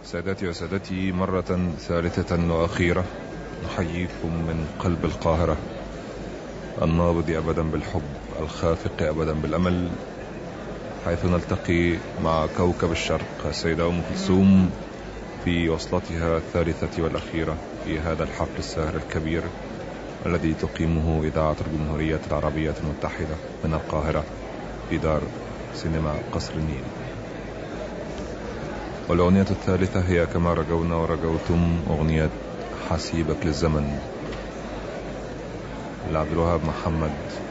سادتي وسادتي، مرة ثالثة وأخيرة نحييكم من قلب القاهرة، النابض أبدا بالحب، الخافق أبدا بالأمل، حيث نلتقي مع كوكب الشرق السيدة أم كلثوم في وصلتها الثالثة والأخيرة في هذا الحفل الساهر الكبير الذي تقيمه إذاعة الجمهورية العربية المتحدة من القاهرة في دار سينما قصر النيل. والأغنية الثالثة هي كما رجونا ورجوتم أغنية حسيبك للزمن لعبد الوهاب محمد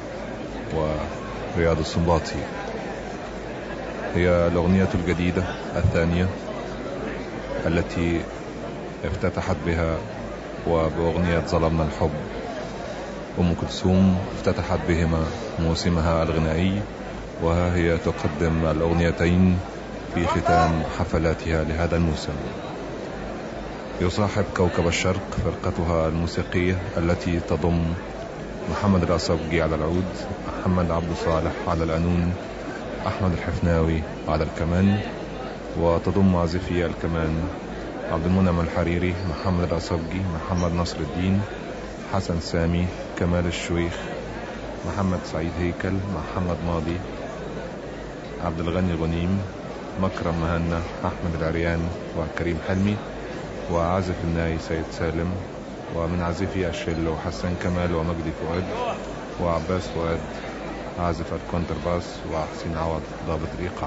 ورياض السنباطي. هي الأغنية الجديدة الثانية التي افتتحت بها وبأغنية ظلمنا الحب. أم كلثوم افتتحت بهما موسمها الغنائي، وها هي تقدم الأغنيتين في ختام حفلاتها لهذا الموسم. يصاحب كوكب الشرق فرقتها الموسيقية التي تضم محمد الأصبجي على العود، محمد عبد صالح على القانون، أحمد الحفناوي على الكمان، وتضم عازفي الكمان عبد المنعم الحريري، محمد الأصبجي، محمد نصر الدين، حسن سامي، كمال الشويخ، محمد سعيد هيكل، محمد ماضي، عبد الغني غنيم، مكرم مهنا، أحمد العريان وكريم حلمي، وعازف الناي سيد سالم، ومن عازفي الشيلو حسن كمال ومجدي فؤاد وعباس فؤاد عازف الكونترباس، وحسين عوض ضابط الإيقاع.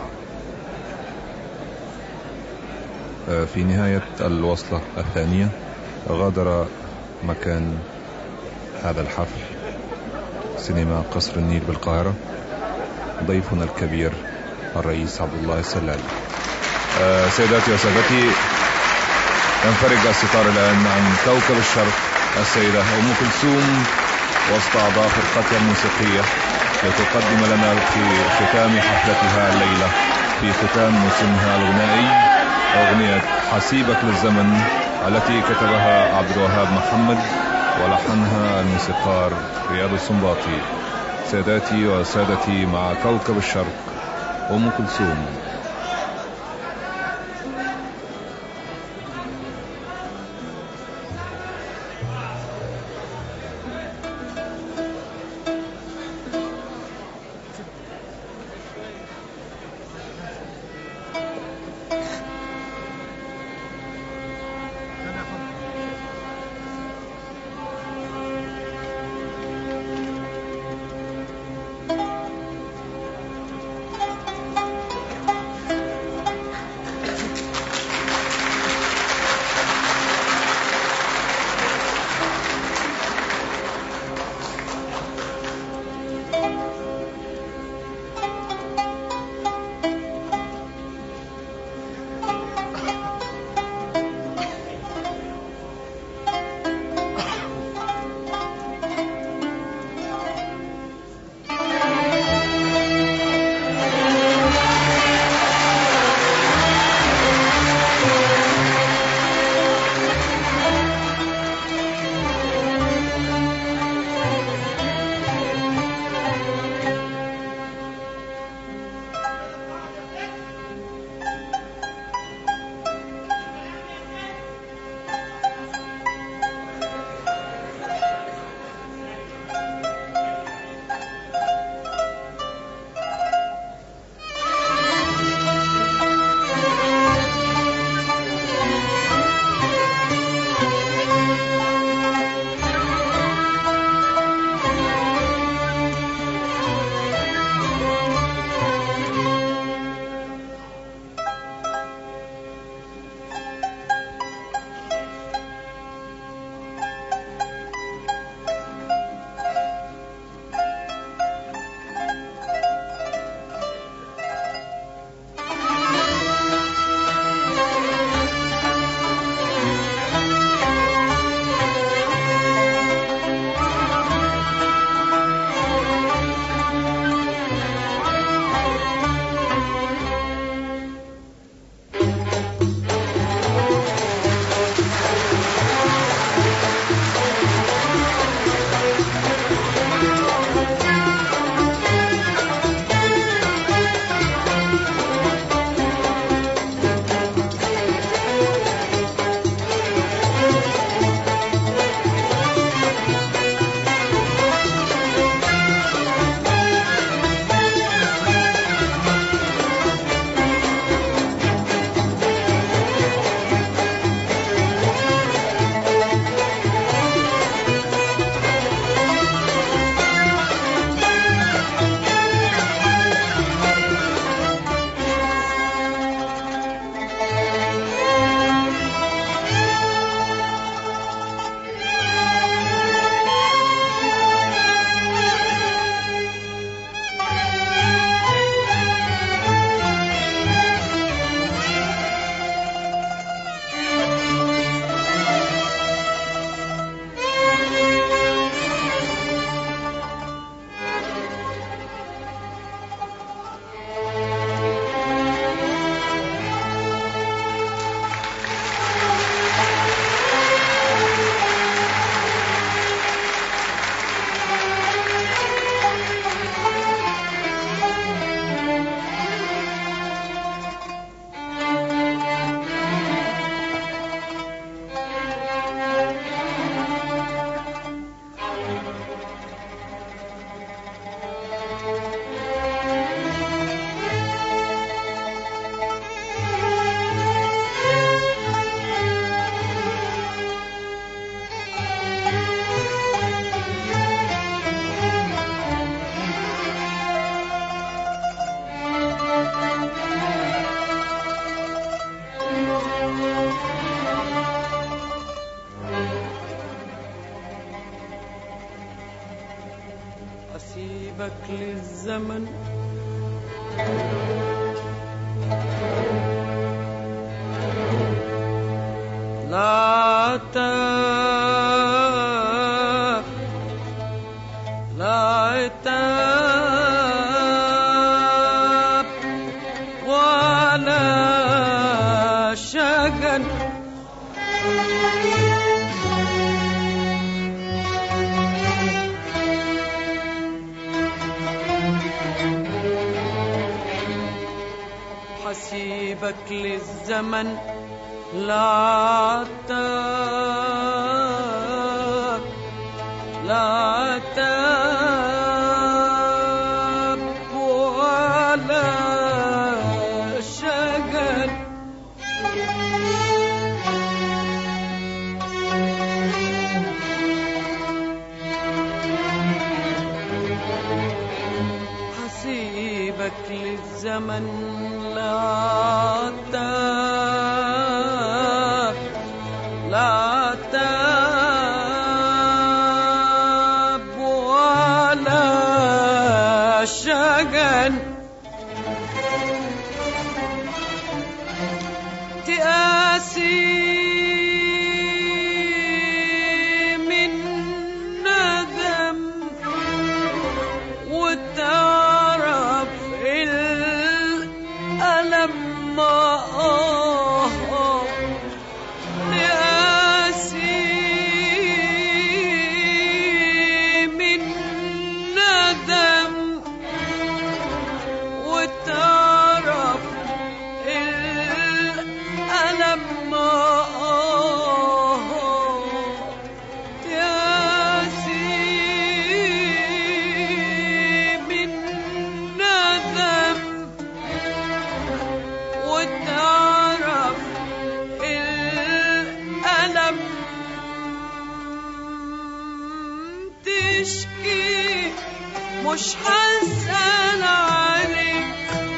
في نهاية الوصلة الثانية غادر مكان هذا الحفل سينما قصر النيل بالقاهرة ضيفنا الكبير الرئيس عبد الله السلال. سيداتي وسادتي، ينفرج الستار الآن عن كوكب الشرق السيدة أم كلثوم وسط أعضاء فرقتها الموسيقية لتقدم لنا في ختام حفلتها الليلة في ختام موسمها الغنائي أغنية حسيبك للزمن التي كتبها عبد الوهاب محمد ولحنها الموسيقار رياض السنباطي. ساداتي وسادتي، مع كوكب الشرق أم كلثوم. حسيبك للزمن لا عتاب لا عتاب ولا شجن حسيبك للزمن لا عتاب لا عتاب ولا شجن حسيبك للزمن لا عتاب لا عتاب ولا شجن تقاسي من ندم وتعرف الألم تقاسي من ندم وتعرف الألم تقاسي من ندم وتعرف الألم تشكي مش هسأل عليك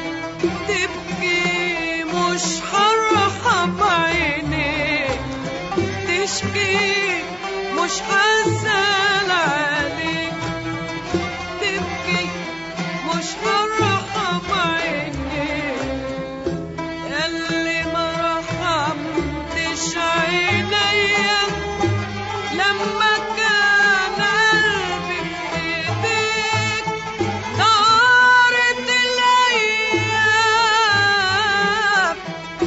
تبكي مش هرحم عينيك تشكي مش هسأل عليك تبكي مش هرحم عينيك ياللي ما رحمتش عينيا لما كان قلبي في ايديك طارت الايام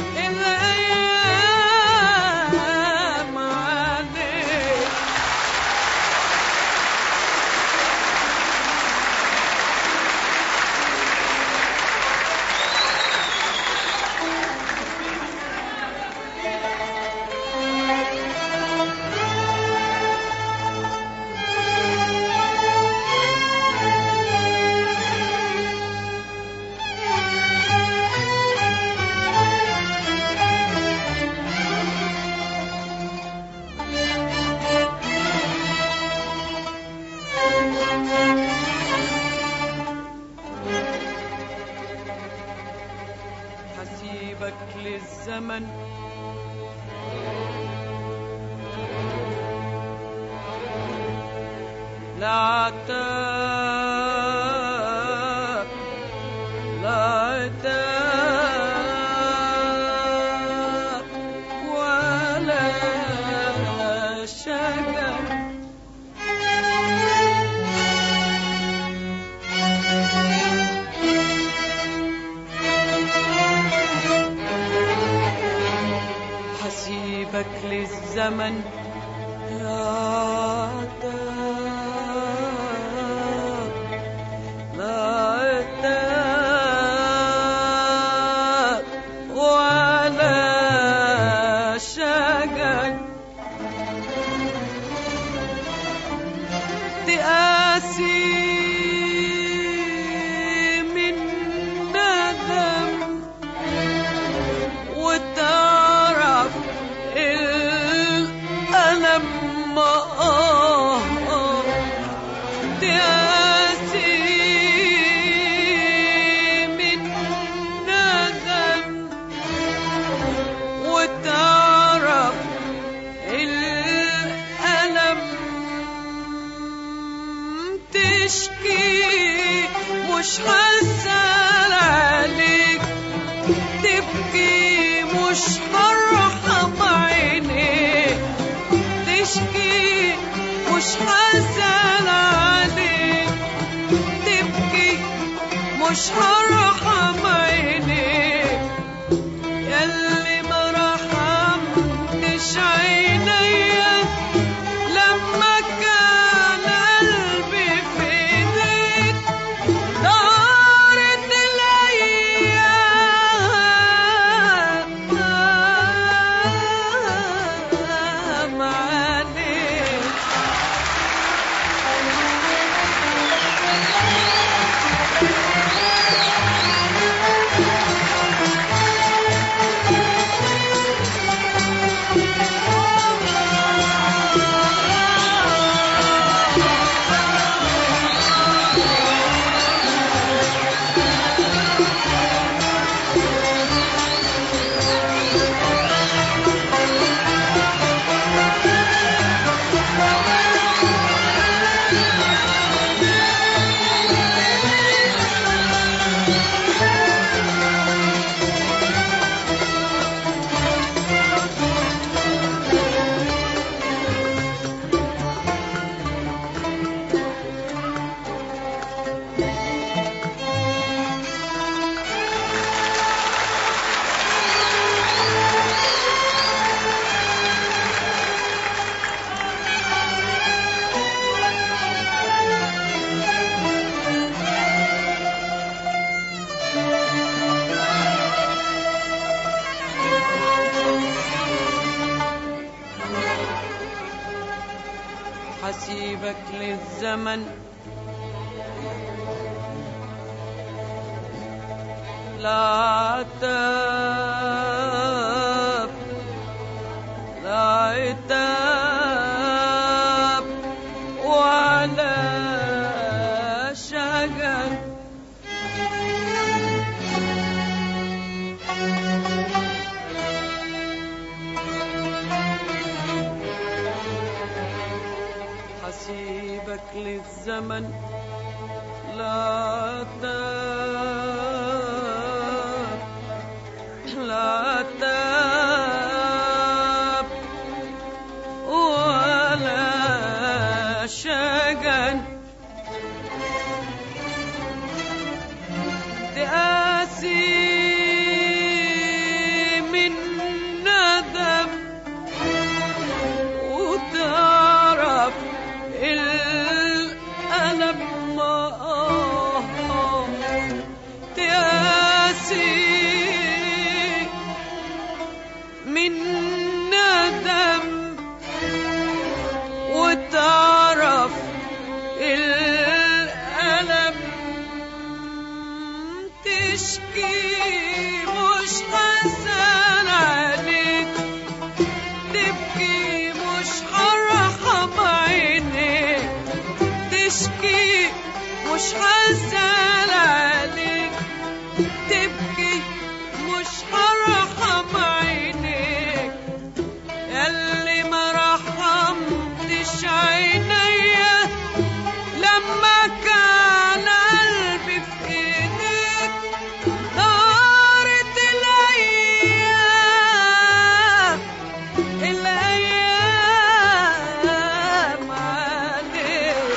عليك حسيبك للزمن لا عتاب لا عتاب ولا شجن حسيبك للزمن لا عتاب لا عتاب ولا شجن تقاسي من ندم وتعرف الألم تقاسي من ندم وتعرف الألم تشكي مش هسأل عليك، تبكي مش هرحم عينيك، تشكي مش هسأل عليك، تبكي مش هرحم عينيك، ياللي ما رحمتش عينيا لما كان قلبي في ايديك، دارت الايام عليك. حسيبك للزمن لا عتاب لا عتاب ولا شجن، حسيبك للزمن لا عتاب لا عتاب ولا شجن، تقاسي من ندم وتعرف الألم، تقاسي من ندم وتعرف الألم، تشكي مش هسأل عليك، تبكي مش هرحم عينيك، تشكي مش هسأل عليك، تبكي مش هرحم عينيك، ياللي ما رحمتش عينيا لما كان قلبي في ايديك، دارت الايام عليك.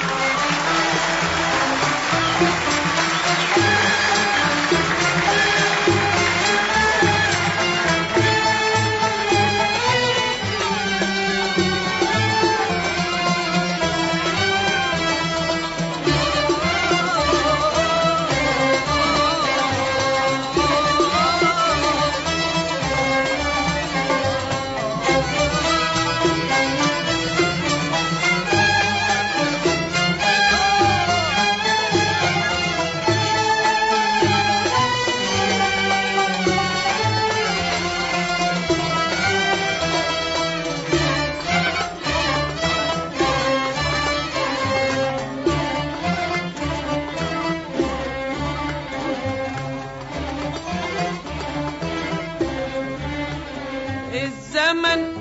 الزمن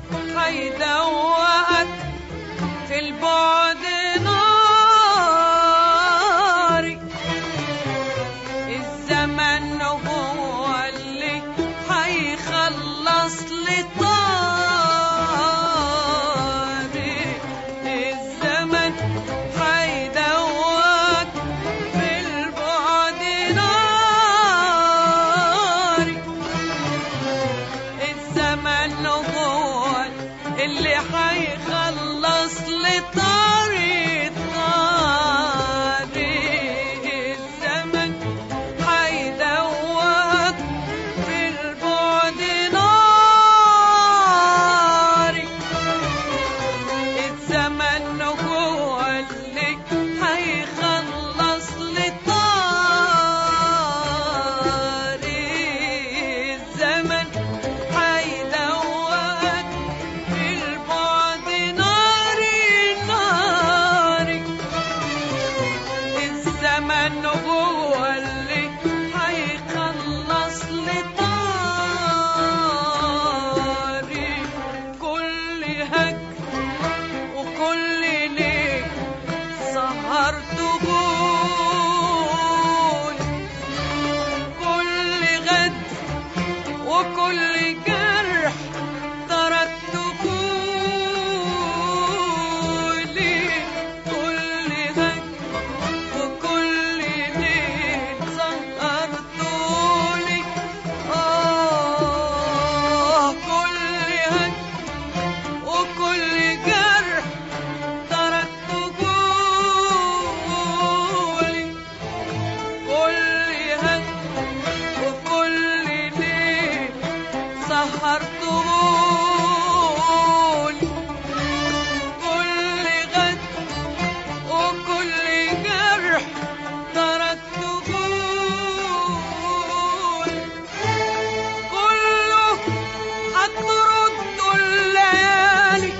هيدوقك في البعد ناري، هيخلص لي طاري، الزمن هيدوك في البعد ناري، الزمن هو اللي هيخلص لي طاري طاري، الزمن هيدوك في البعد ناري، الزمن هو اللي هيخلص لي طاري، الزمن هيدوك في البعد ناري ناري، الزمن هو اللي هيخلص لي طاري، كل هج وكل ليل سهرته كل غد وكل جرح طردته لي، كل هج وكل ليل سهرته لي، كل هج وكل جرح طردته لي، كل هج وكل ليل سهرته لي، كل غد وكل جرح طردته لي، كله هترد الليالي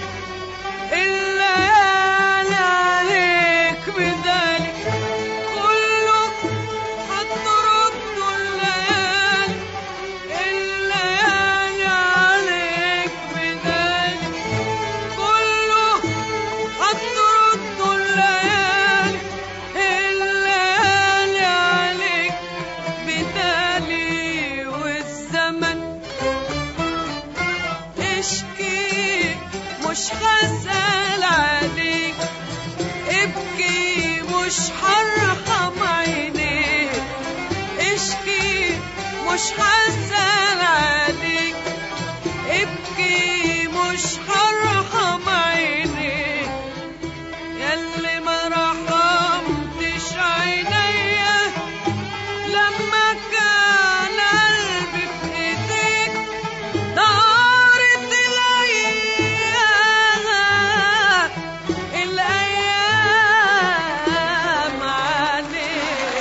الليالي عليك بذلك، كله هترد الليالي الليالي عليك بذلك، كله هترد الليالي الليالي عليك بذلك، والزمن اشكي مش هسأل عليك، ابكي مش هرحم عينيك، اشكي مش هسأل عليك، ابكي مش هرحم عينيك، ياللي ما رحمتش عينيا لما كان قلبي في ايديك، دارت الأيام عليك.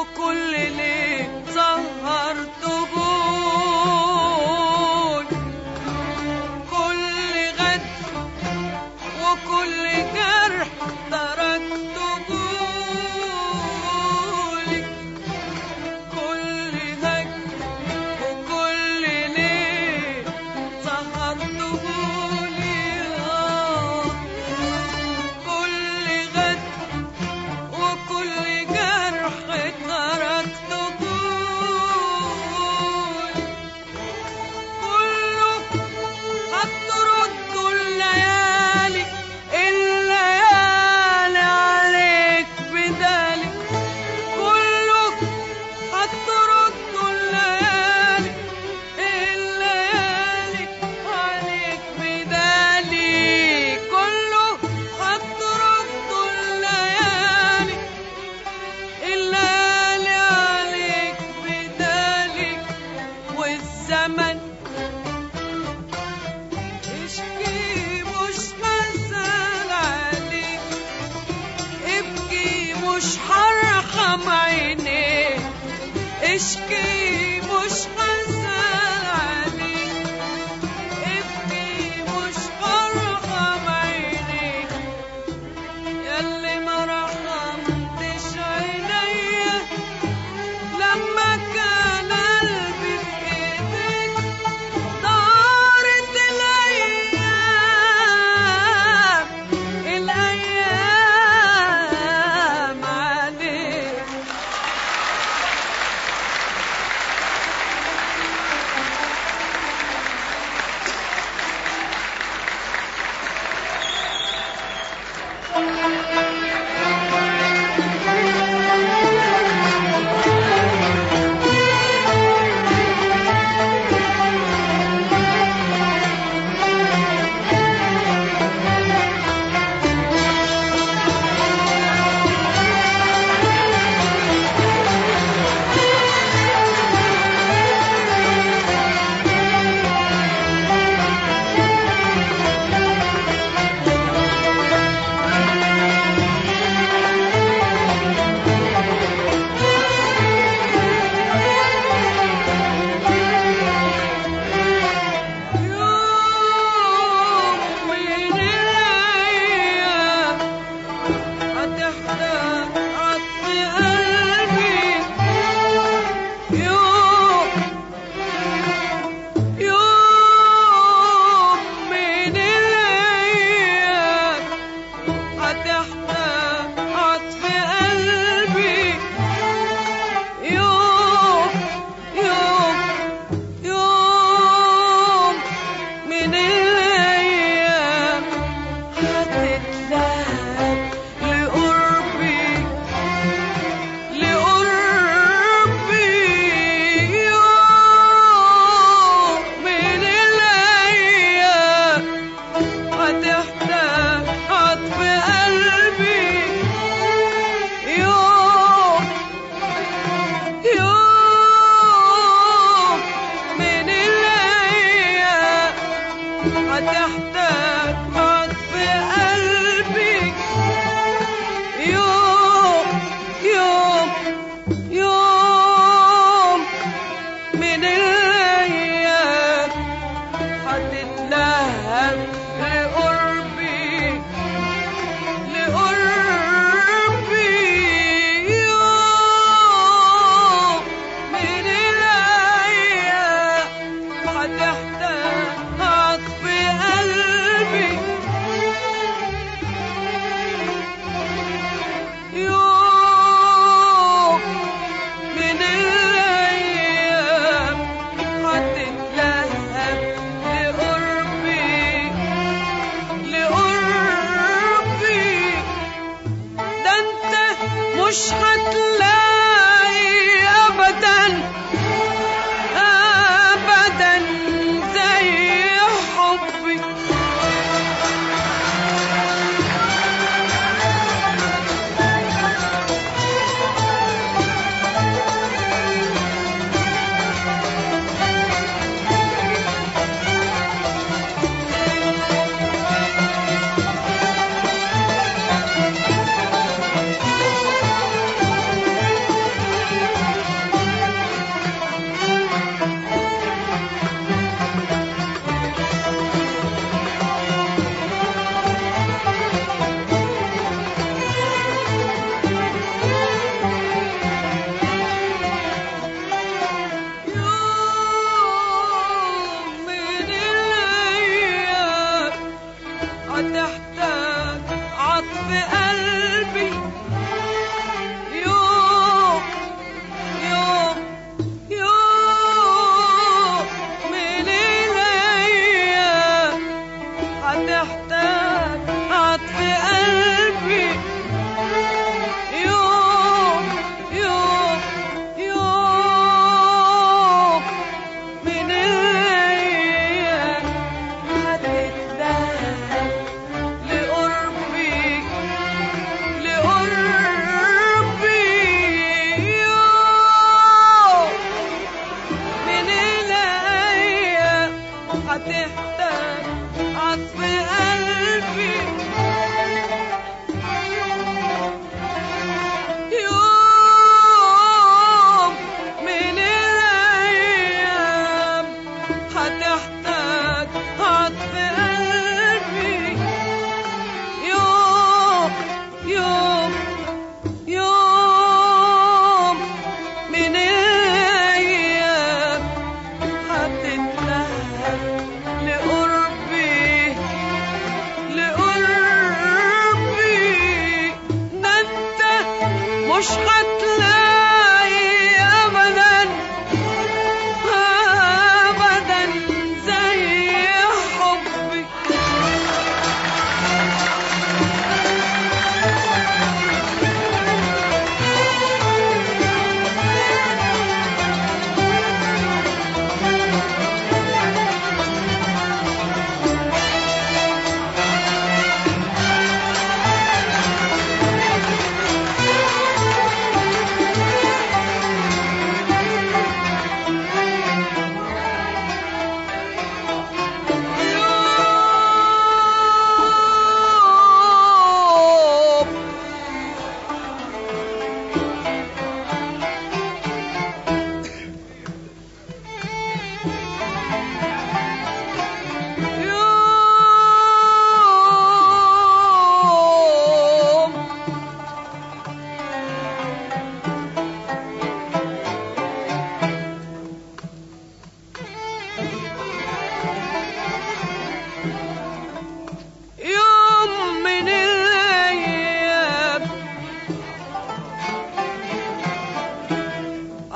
وكل ليل سهرتهولي، كل غد وكل جرح تركتهولي، كل هجر وكل ليل سهرتهولي، كل غد وكل جرح تركته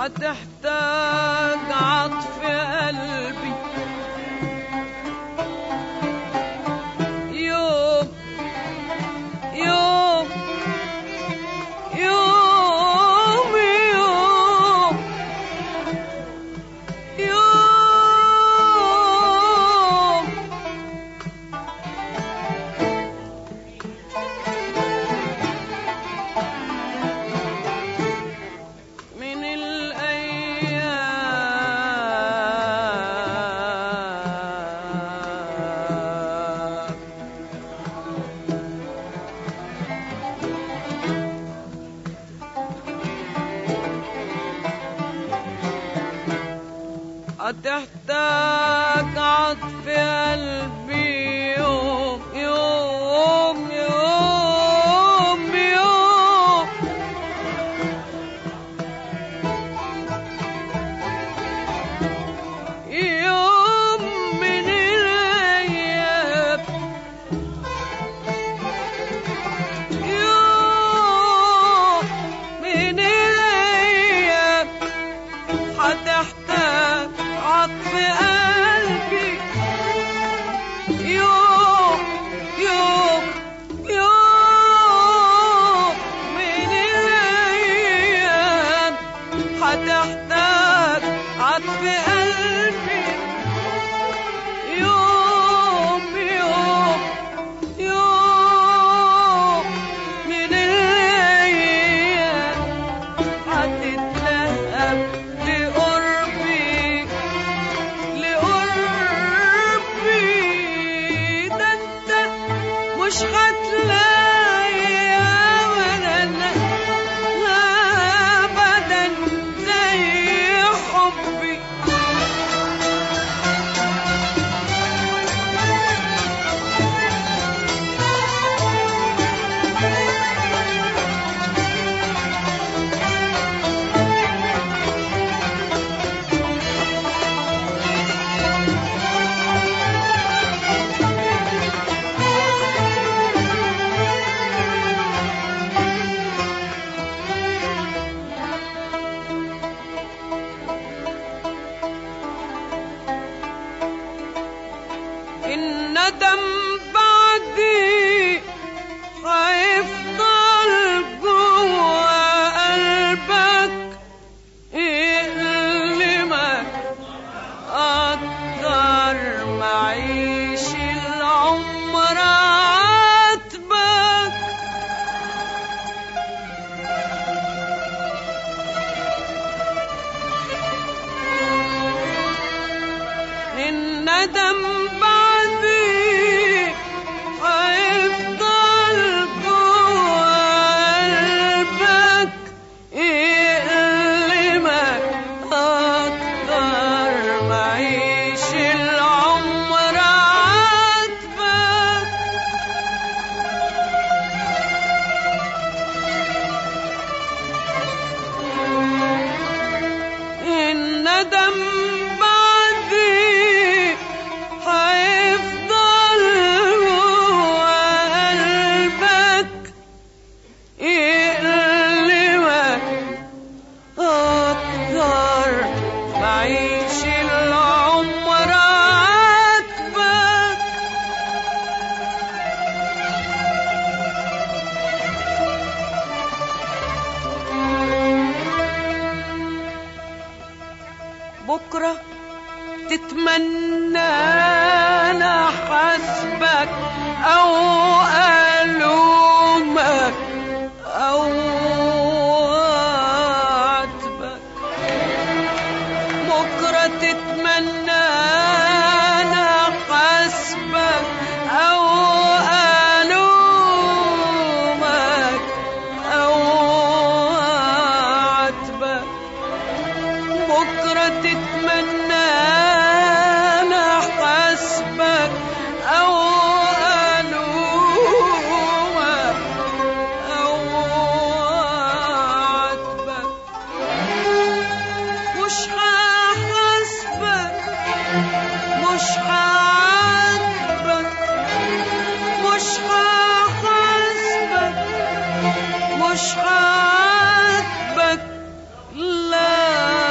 هتحتاج عطف قلبي يوم يوم يوم يوم يوم من الأيام هتحتاج عطف قلبي يوم يوم يوم يوم يوم من الأيام يوم من الأيام هتحتاج عطف قلبي يوم يوم يوم من الأيام هتحتاج عطف قلبي يوم يوم يوم من الأيام هتتلهب لقربي لقربي ده انت مش هتلاقي أبدا أبدا زي حبي الندم بعدي هيفضل جوا قلبك يألمك أكتر ما عيش العمر عاتبك الندم بعدي هيفضل جوا قلبك يألمك أكتر ما عيش العمر عاتبك الندم بعدي هيفضل جوا قلبك يألمك أكتر ما عيش العمر عاتبك بكرة تتمنى أنا حسبك أو ألومك أو أعاتبك بكرة تتمنى أنا حسبك أو ألومك أو أعاتبك بكرة تتمنى أنا حسبك أو ألومك أو أعاتبك مش هحاسبك مش هعاتبك مش هحاسبك مش هعاتبك لا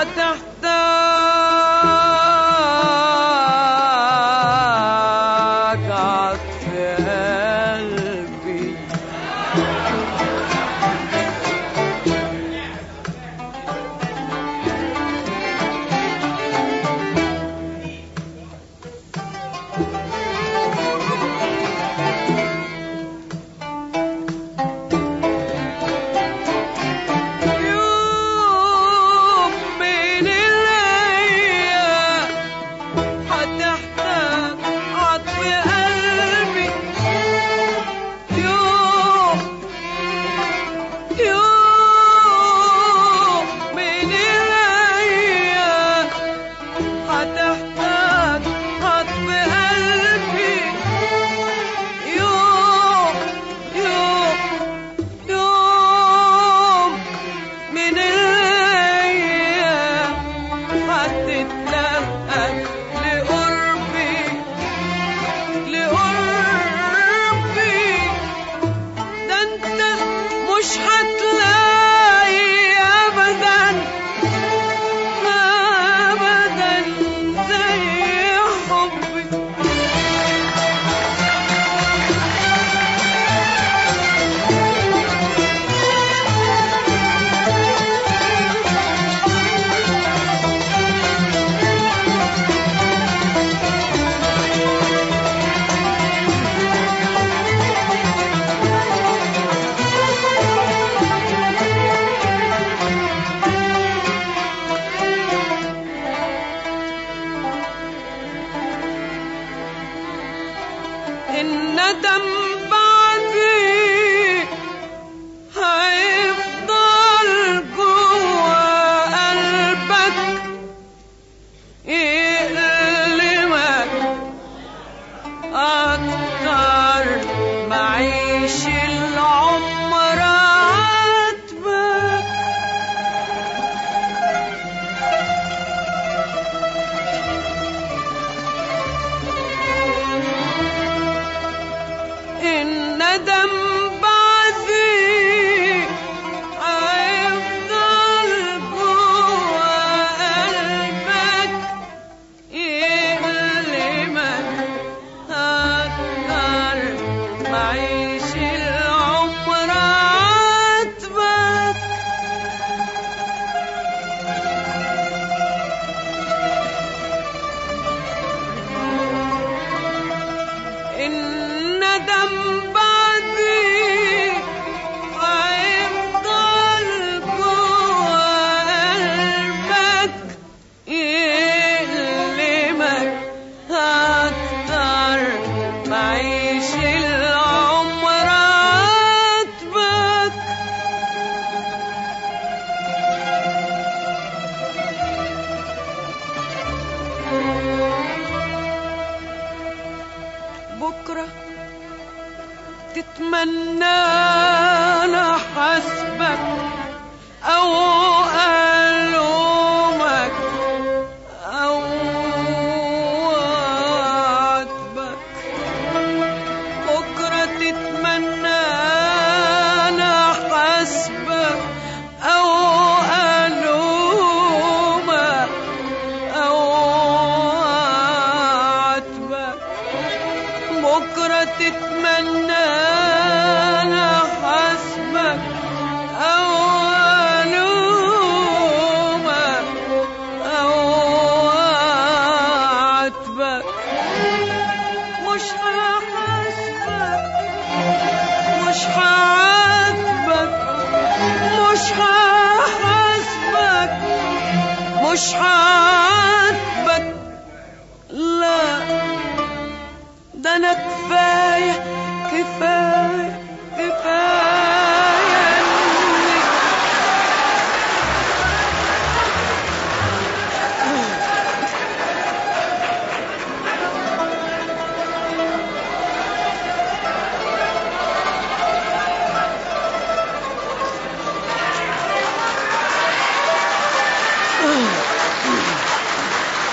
هتحتاج عطف قلبي. الندم بعدي هيفضل جوا قلبك يألمك أكتر ما عيش العمر عاتبك. الندم بعدي هيفضل جوا قلبك يألمك أكتر ما عيش العمر عاتبك. الندم بعدي هيفضل جوا قلبك يألمك أكتر ما عيش العمر عاتبك. بكرة تتمنى أنا حسبك أو ألومك أو أعاتبك. بكرة تتمنى أنا حسبك أو ألومك أو أعاتبك. بكرة تتمنى أنا حسبك أو ألومك أو أعاتبك. مش هحاسبك مش هعاتبك مش هحاسبك مش هعاتبك. لا ده أنا كفاية كفاية كفاية إنك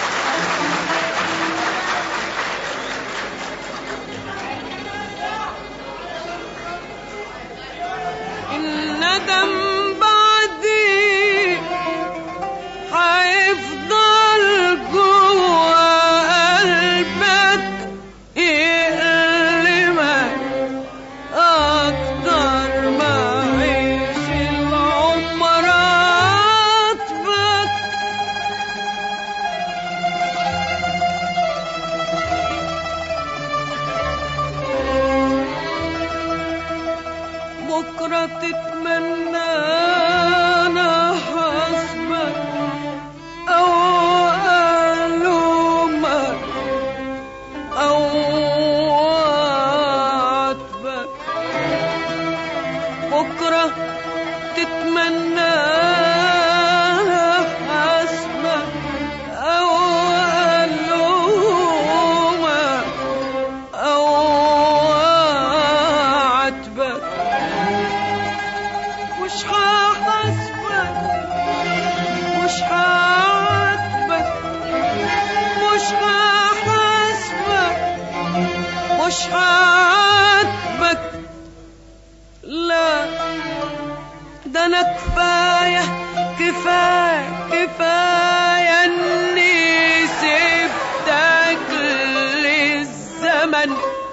كفاية اني سبتك للزمن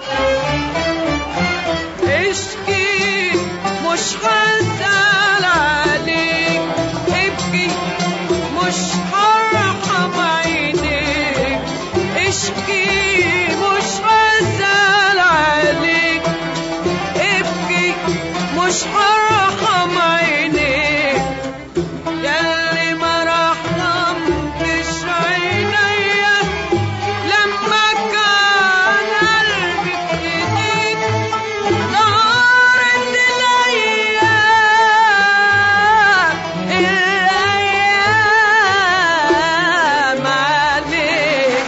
اشكي مش هزعل عليك ابكي مش هرحم عينيك اشكي مش هزعل عليك ابكي مش هرحم عينيك ياللي ما رحمتش عينيا لما كان قلبي في ايديك نارت الايام عليك.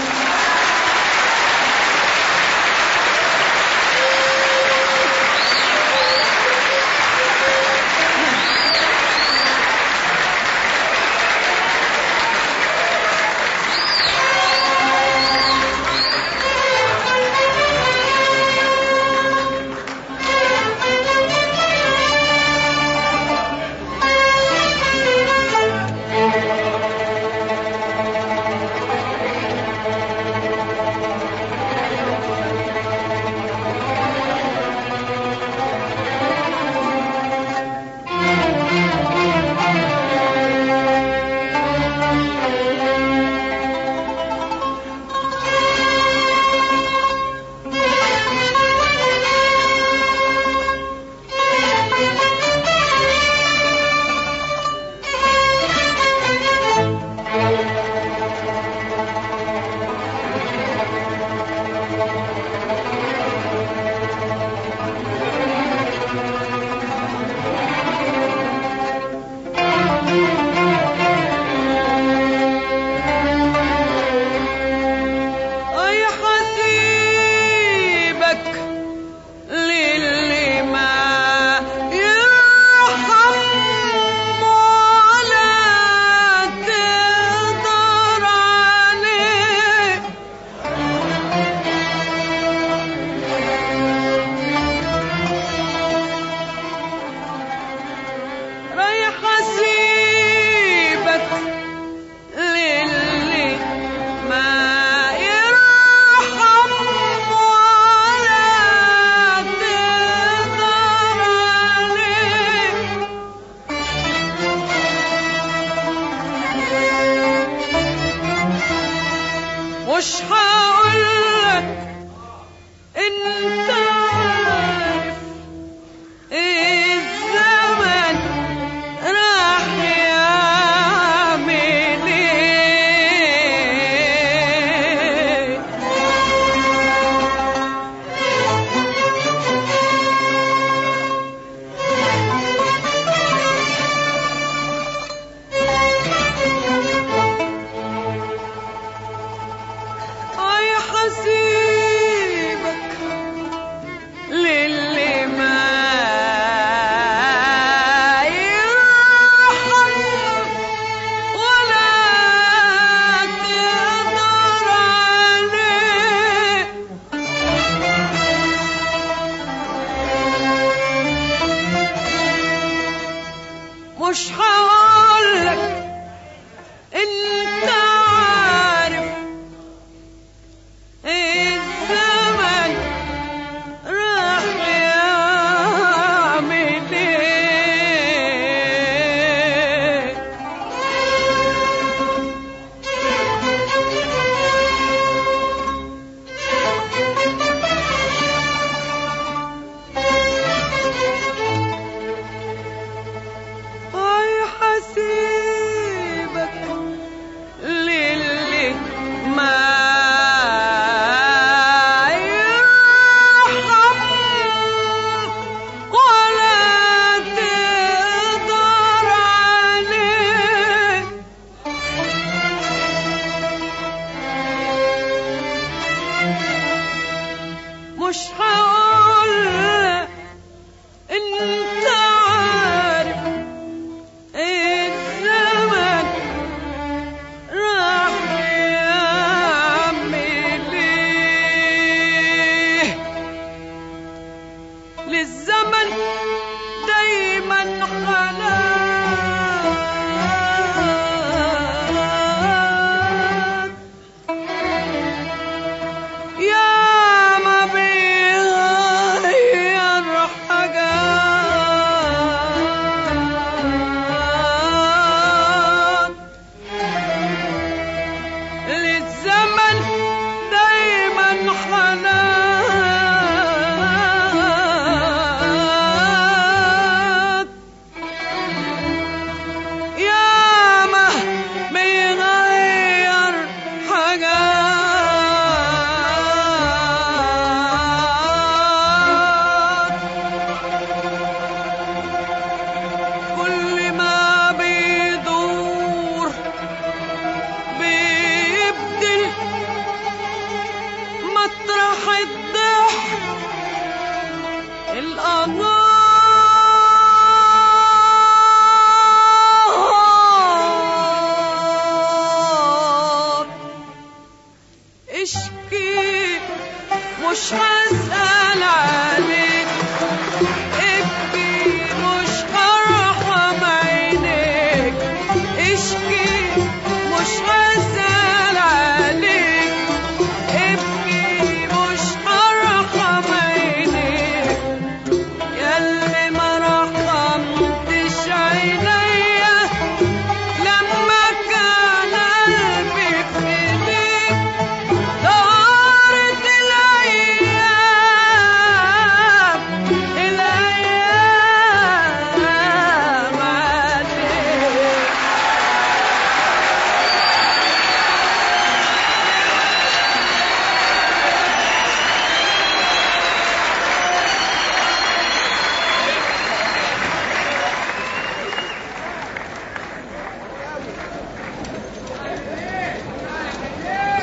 مش هقولك انت عارف ايه الزمن راح يعمل ايه اي حسيبك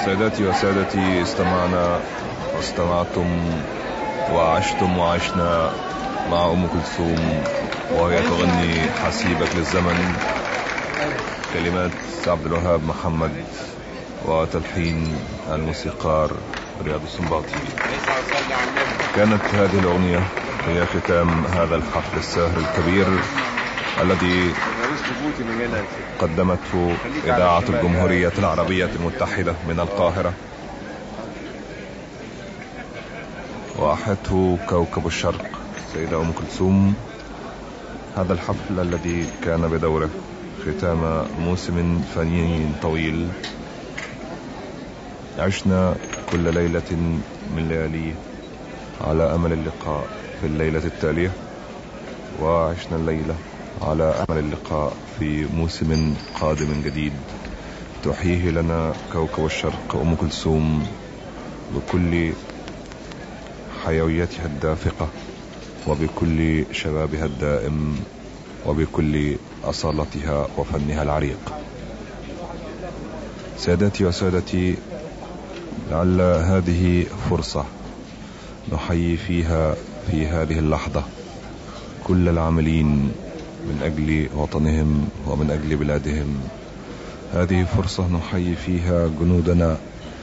سيداتي وسادتي، استمعنا واستمعتم وعشتم وعشنا مع أم كلثوم وهي تغني حسيبك للزمن، كلمات عبد الوهاب محمد وتلحين الموسيقار رياض السنباطي. كانت هذه الأغنية هي ختام هذا الحفل الساهر الكبير الذي قدمته إذاعة الجمهورية العربية المتحدة من القاهرة، وأحيته كوكب الشرق سيدة أم كلثوم. هذا الحفل الذي كان بدوره ختام موسم فني طويل، عشنا كل ليلة من لياليه على أمل اللقاء في الليلة التالية، وعشنا الليلة على أمل اللقاء في موسم قادم جديد تحييه لنا كوكب الشرق أم كلثوم بكل حيويتها الدافقة وبكل شبابها الدائم وبكل أصالتها وفنها العريق. سادتي وسادتي، لعل هذه فرصة نحيي فيها في هذه اللحظة كل العاملين من أجل وطنهم ومن أجل بلادهم. هذه فرصة نحيي فيها جنودنا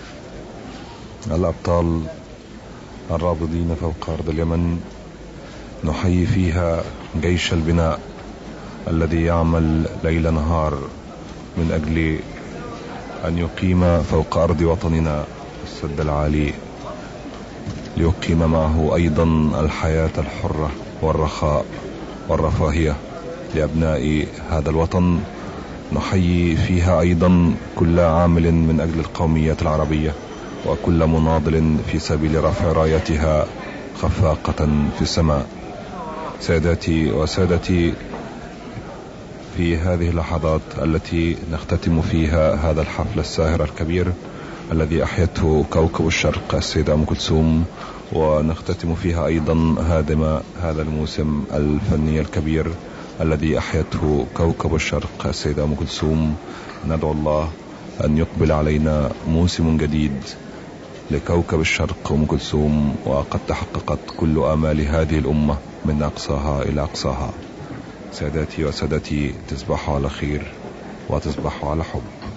الأبطال الرابضين فوق أرض اليمن، نحيي فيها جيش البناء الذي يعمل ليل نهار من أجل أن يقيم فوق أرض وطننا السد العالي، ليقيم معه أيضا الحياة الحرة والرخاء والرفاهية لأبناء هذا الوطن. نحيي فيها أيضا كل عامل من أجل القومية العربية وكل مناضل في سبيل رفع رايتها خفاقة في السماء. سادتي وسادتي، في هذه اللحظات التي نختتم فيها هذا الحفل الساهر الكبير الذي أحيته كوكب الشرق السيدة أم كلثوم، ونختتم فيها أيضا هذا الموسم الفني الكبير الذي أحيته كوكب الشرق السيدة أم كلثوم، ندعو الله أن يقبل علينا موسم جديد لكوكب الشرق أم كلثوم، وقد تحققت كل آمال هذه الأمة من أقصاها إلى أقصاها. سادتي وسادتي، تصبحوا على خير وتصبحوا على حب.